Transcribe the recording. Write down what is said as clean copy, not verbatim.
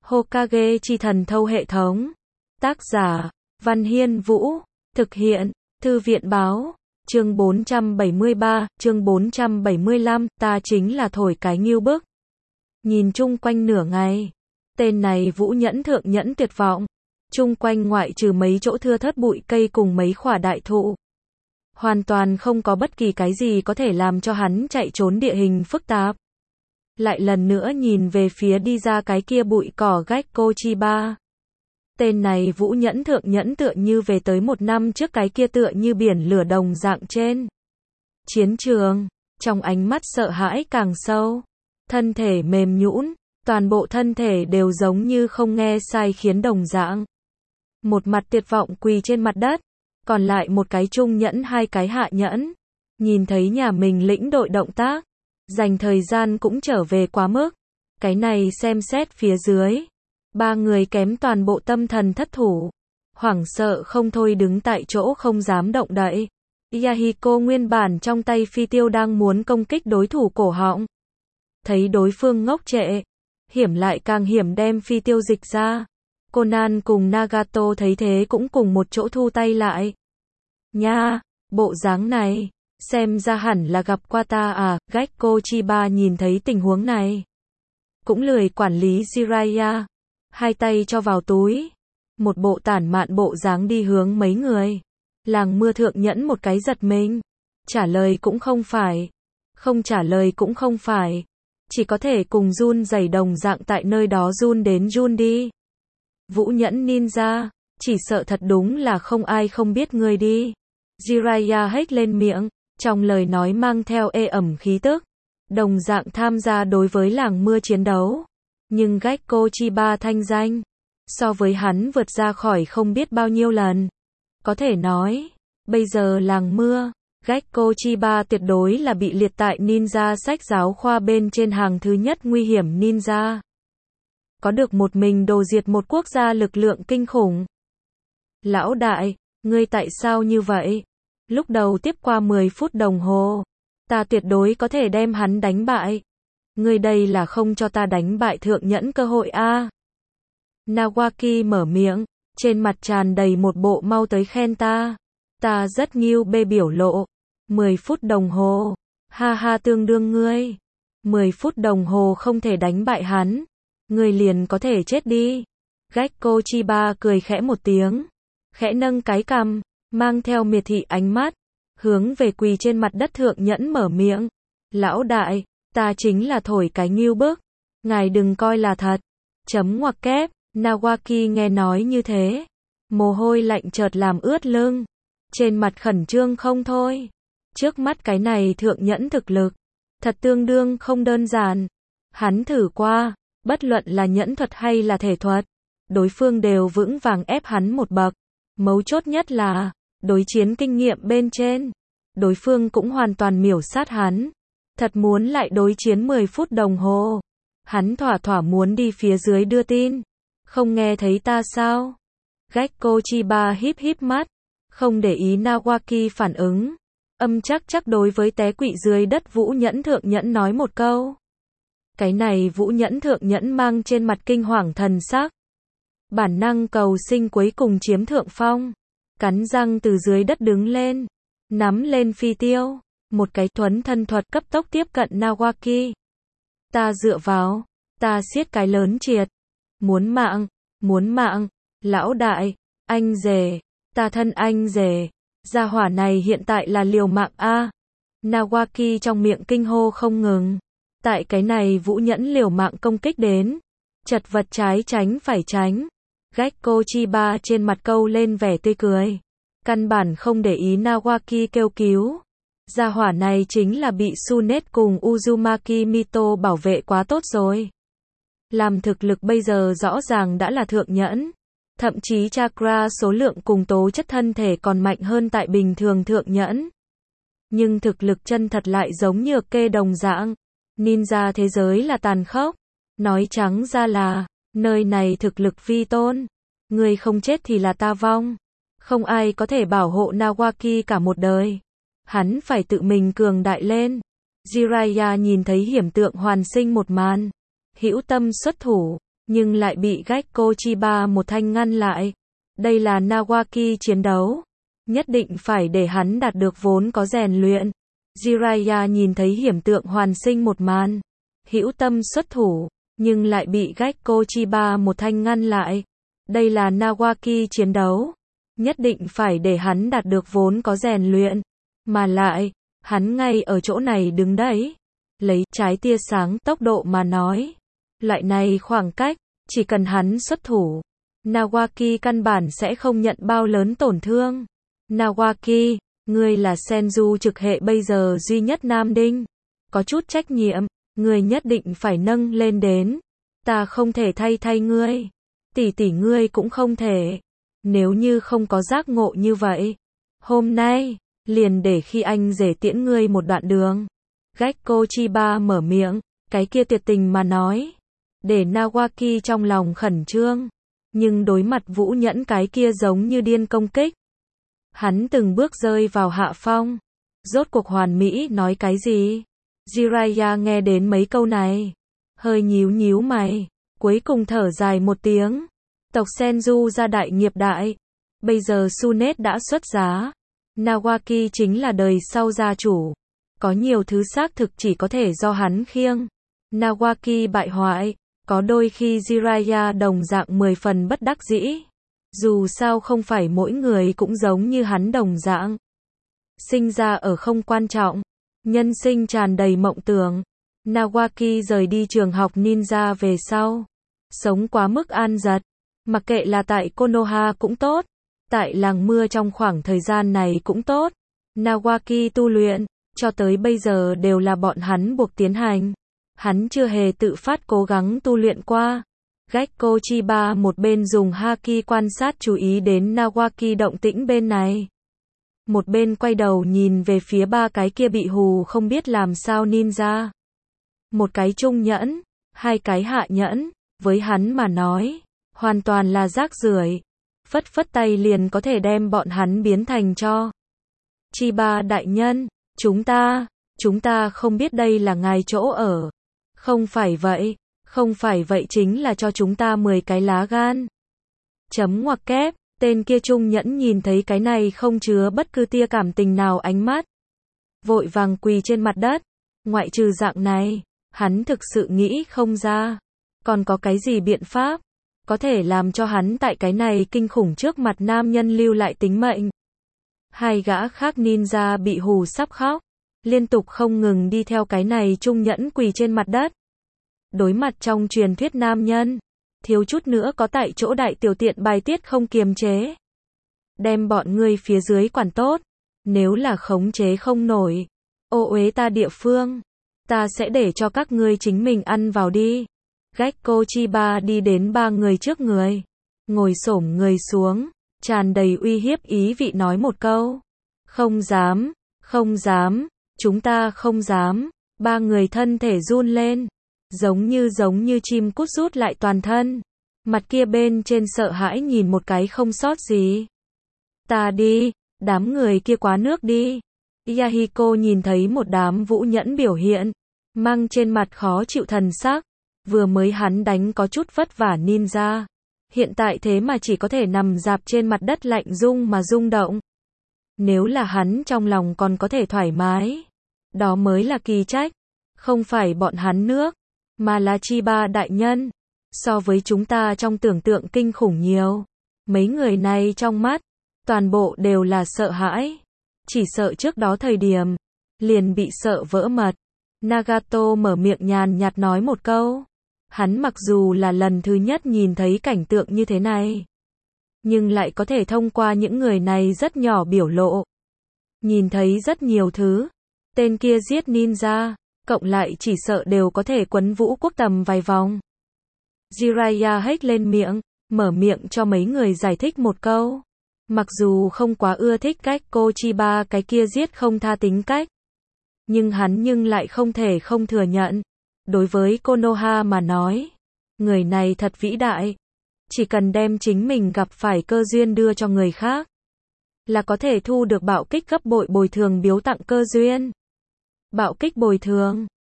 Hokage chi thần thâu hệ thống. Tác giả, Văn Hiên Vũ. Thực hiện, Thư viện Báo. Chương 473, chương 475, ta chính là thổi cái ngưu bức. Nhìn chung quanh nửa ngày. Tên này Vũ Nhẫn thượng nhẫn tuyệt vọng. Chung quanh ngoại trừ mấy chỗ thưa thớt bụi cây cùng mấy khỏa đại thụ. Hoàn toàn không có bất kỳ cái gì có thể làm cho hắn chạy trốn địa hình phức tạp. Lại lần nữa nhìn về phía đi ra cái kia bụi cỏ Gekko Chiba. Tên này Vũ Nhẫn thượng nhẫn tựa như về tới một năm trước cái kia tựa như biển lửa đồng dạng trên chiến trường, trong ánh mắt sợ hãi càng sâu, thân thể mềm nhũn, toàn bộ thân thể đều giống như không nghe sai khiến đồng dạng. Một mặt tuyệt vọng quỳ trên mặt đất, còn lại một cái trung nhẫn hai cái hạ nhẫn, nhìn thấy nhà mình lĩnh đội động tác, dành thời gian cũng trở về quá mức. Cái này xem xét phía dưới, ba người kém toàn bộ tâm thần thất thủ, hoảng sợ không thôi đứng tại chỗ không dám động đậy. Yahiko nguyên bản trong tay phi tiêu đang muốn công kích đối thủ cổ họng. Thấy đối phương ngốc trệ, hiểm lại càng hiểm đem phi tiêu dịch ra. Conan cùng Nagato thấy thế cũng cùng một chỗ thu tay lại. Nha, bộ dáng này, xem ra hẳn là gặp qua ta à. Gekko Chiba nhìn thấy tình huống này, cũng lười quản lý Jiraiya, hai tay cho vào túi, một bộ tản mạn bộ dáng đi hướng mấy người. Làng mưa thượng nhẫn một cái giật mình, trả lời cũng không phải, không trả lời cũng không phải, chỉ có thể cùng run rẩy đồng dạng tại nơi đó run đến run đi. Vũ Nhẫn ninja, chỉ sợ thật đúng là không ai không biết ngươi đi. Jiraiya hét lên miệng, trong lời nói mang theo ê ẩm khí tức, đồng dạng tham gia đối với làng mưa chiến đấu. Nhưng Gekko Chiba thanh danh, so với hắn vượt ra khỏi không biết bao nhiêu lần. Có thể nói, bây giờ làng mưa, Gekko Chiba tuyệt đối là bị liệt tại ninja sách giáo khoa bên trên hàng thứ nhất nguy hiểm ninja. Có được một mình đồ diệt một quốc gia lực lượng kinh khủng. Lão đại, ngươi tại sao như vậy? Lúc đầu tiếp qua 10 phút đồng hồ, ta tuyệt đối có thể đem hắn đánh bại. Ngươi đây là không cho ta đánh bại thượng nhẫn cơ hội a. Nawaki mở miệng, trên mặt tràn đầy một bộ mau tới khen ta. Ta rất nghiêu bê biểu lộ. 10 phút đồng hồ, ha ha tương đương ngươi. 10 phút đồng hồ không thể đánh bại hắn, ngươi liền có thể chết đi. Gekko Chiba cười khẽ một tiếng, khẽ nâng cái cằm, mang theo miệt thị ánh mắt, hướng về quỳ trên mặt đất thượng nhẫn mở miệng. Lão đại, ta chính là thổi cái ngưu bức, ngài đừng coi là thật. Chấm ngoặc kép. Nawaki nghe nói như thế, mồ hôi lạnh chợt làm ướt lưng, trên mặt khẩn trương không thôi. Trước mắt cái này thượng nhẫn thực lực, thật tương đương không đơn giản. Hắn thử qua, bất luận là nhẫn thuật hay là thể thuật, đối phương đều vững vàng ép hắn một bậc. Mấu chốt nhất là, đối chiến kinh nghiệm bên trên, đối phương cũng hoàn toàn miểu sát hắn. Thật muốn lại đối chiến 10 phút đồng hồ, hắn thỏa thỏa muốn đi phía dưới đưa tin. Không nghe thấy ta sao? Gekko Chiba híp híp mắt, không để ý Nawaki phản ứng, chắc đối với té quỵ dưới đất Vũ Nhẫn thượng nhẫn nói một câu. Cái này Vũ Nhẫn thượng nhẫn mang trên mặt kinh hoàng thần sắc, bản năng cầu sinh cuối cùng chiếm thượng phong, cắn răng từ dưới đất đứng lên, nắm lên phi tiêu, một cái thuấn thân thuật cấp tốc tiếp cận Nawaki. Ta dựa vào, ta siết cái lớn triệt. Muốn mạng, lão đại, anh rể, ta thân anh rể, gia hỏa này hiện tại là liều mạng a. Nawaki trong miệng kinh hô không ngừng. Tại cái này Vũ Nhẫn liều mạng công kích đến, chật vật trái tránh phải tránh. Gekko Chiba trên mặt câu lên vẻ tươi cười, căn bản không để ý Nawaki kêu cứu. Gia hỏa này chính là bị Sunet cùng Uzumaki Mito bảo vệ quá tốt rồi. Làm thực lực bây giờ rõ ràng đã là thượng nhẫn, thậm chí chakra số lượng cùng tố chất thân thể còn mạnh hơn tại bình thường thượng nhẫn. Nhưng thực lực chân thật lại giống nhược kê đồng dạng. Ninja thế giới là tàn khốc, nói trắng ra là, nơi này thực lực vi tôn. Người không chết thì là ta vong. Không ai có thể bảo hộ Nawaki cả một đời. Hắn phải tự mình cường đại lên. Jiraiya nhìn thấy hiểm tượng hoàn sinh một màn, hữu tâm xuất thủ, nhưng lại bị Gekko Chiba một thanh ngăn lại. Đây là Nawaki chiến đấu, nhất định phải để hắn đạt được vốn có rèn luyện. Jiraiya nhìn thấy hiểm tượng hoàn sinh một màn, hữu tâm xuất thủ, nhưng lại bị Gekko Chiba một thanh ngăn lại. Đây là Nawaki chiến đấu, nhất định phải để hắn đạt được vốn có rèn luyện. Mà lại, hắn ngay ở chỗ này đứng đấy, lấy trái tia sáng tốc độ mà nói. Loại này khoảng cách, chỉ cần hắn xuất thủ, Nawaki căn bản sẽ không nhận bao lớn tổn thương. Nawaki, ngươi là Senju trực hệ bây giờ duy nhất Nam Đinh. Có chút trách nhiệm, ngươi nhất định phải nâng lên đến. Ta không thể thay ngươi. Tỷ tỷ ngươi cũng không thể. Nếu như không có giác ngộ như vậy, hôm nay, liền để khi anh rể tiễn ngươi một đoạn đường. Gekko Chiba mở miệng, cái kia tuyệt tình mà nói. Để Nawaki trong lòng khẩn trương. Nhưng đối mặt Vũ Nhẫn cái kia giống như điên công kích. Hắn từng bước rơi vào hạ phong. Rốt cuộc hoàn mỹ nói cái gì? Jiraiya nghe đến mấy câu này, hơi nhíu mày, cuối cùng thở dài một tiếng. Tộc Senju gia đại nghiệp đại. Bây giờ Sunet đã xuất giá. Nawaki chính là đời sau gia chủ. Có nhiều thứ xác thực chỉ có thể do hắn khiêng. Nawaki bại hoại, có đôi khi Jiraiya đồng dạng 10 phần bất đắc dĩ. Dù sao không phải mỗi người cũng giống như hắn đồng dạng. Sinh ra ở không quan trọng, nhân sinh tràn đầy mộng tưởng. Nawaki rời đi trường học ninja về sau, sống quá mức an dật. Mặc kệ là tại Konoha cũng tốt, tại làng mưa trong khoảng thời gian này cũng tốt. Nawaki tu luyện, cho tới bây giờ đều là bọn hắn buộc tiến hành. Hắn chưa hề tự phát cố gắng tu luyện qua. Gekko Chiba một bên dùng haki quan sát chú ý đến Nawaki động tĩnh bên này. Một bên quay đầu nhìn về phía ba cái kia bị hù không biết làm sao ninja. Một cái trung nhẫn, hai cái hạ nhẫn, với hắn mà nói, hoàn toàn là rác rưởi. Phất tay liền có thể đem bọn hắn biến thành tro. Chiba đại nhân, chúng ta không biết đây là ngài chỗ ở. Không phải vậy chính là cho chúng ta 10 cái lá gan. Chấm ngoặc kép, tên kia trung nhẫn nhìn thấy cái này không chứa bất cứ tia cảm tình nào ánh mắt. Vội vàng quỳ trên mặt đất, ngoại trừ dạng này, hắn thực sự nghĩ không ra. Còn có cái gì biện pháp, có thể làm cho hắn tại cái này kinh khủng trước mặt nam nhân lưu lại tính mệnh. Hai gã khác ninja bị hù sắp khóc, liên tục không ngừng đi theo cái này trung nhẫn quỳ trên mặt đất. Đối mặt trong truyền thuyết nam nhân, thiếu chút nữa có tại chỗ đại tiểu tiện bài tiết không kiềm chế. Đem bọn ngươi phía dưới quản tốt, nếu là khống chế không nổi, ô uế ta địa phương, ta sẽ để cho các ngươi chính mình ăn vào đi. Gekko Chiba đi đến ba người trước người, ngồi xổm người xuống, tràn đầy uy hiếp ý vị nói một câu. Không dám, chúng ta không dám. Ba người thân thể run lên, giống như chim cút rút lại toàn thân. Mặt kia bên trên sợ hãi nhìn một cái không sót gì. Ta đi, đám người kia quá nước đi. Yahiko nhìn thấy một đám Vũ Nhẫn biểu hiện, mang trên mặt khó chịu thần sắc. Vừa mới hắn đánh có chút vất vả ninja, hiện tại thế mà chỉ có thể nằm rạp trên mặt đất lạnh rung mà rung động. Nếu là hắn trong lòng còn có thể thoải mái, đó mới là kỳ trách. Không phải bọn hắn nước, mà là Chiba đại nhân. So với chúng ta trong tưởng tượng kinh khủng nhiều. Mấy người này trong mắt, toàn bộ đều là sợ hãi. Chỉ sợ trước đó thời điểm, liền bị sợ vỡ mật. Nagato mở miệng nhàn nhạt nói một câu. Hắn mặc dù là lần thứ nhất nhìn thấy cảnh tượng như thế này, nhưng lại có thể thông qua những người này rất nhỏ biểu lộ, nhìn thấy rất nhiều thứ. Tên kia giết ninja, cộng lại chỉ sợ đều có thể quấn Vũ Quốc tầm vài vòng. Jiraiya hét lên miệng, mở miệng cho mấy người giải thích một câu. Mặc dù không quá ưa thích Gekko Chiba cái kia giết không tha tính cách, nhưng hắn lại không thể không thừa nhận. Đối với Konoha mà nói, người này thật vĩ đại. Chỉ cần đem chính mình gặp phải cơ duyên đưa cho người khác, là có thể thu được bạo kích gấp bội bồi thường biếu tặng cơ duyên. Bạo kích bồi thường,